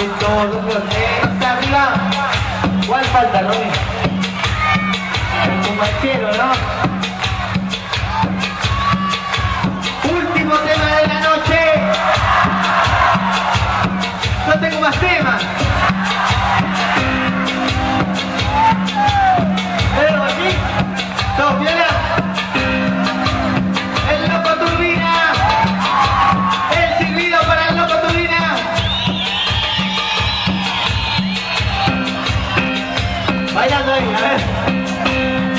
de todos los hasta arriba. ¿Cuál falta, Ronnie? El compañero, ¿no? Último tema de la noche. No tengo más temas. ¿Pero aquí? ¿Todo viola? El loco turbina. El silbido para el loco turbina. Bailando ahí, a ver.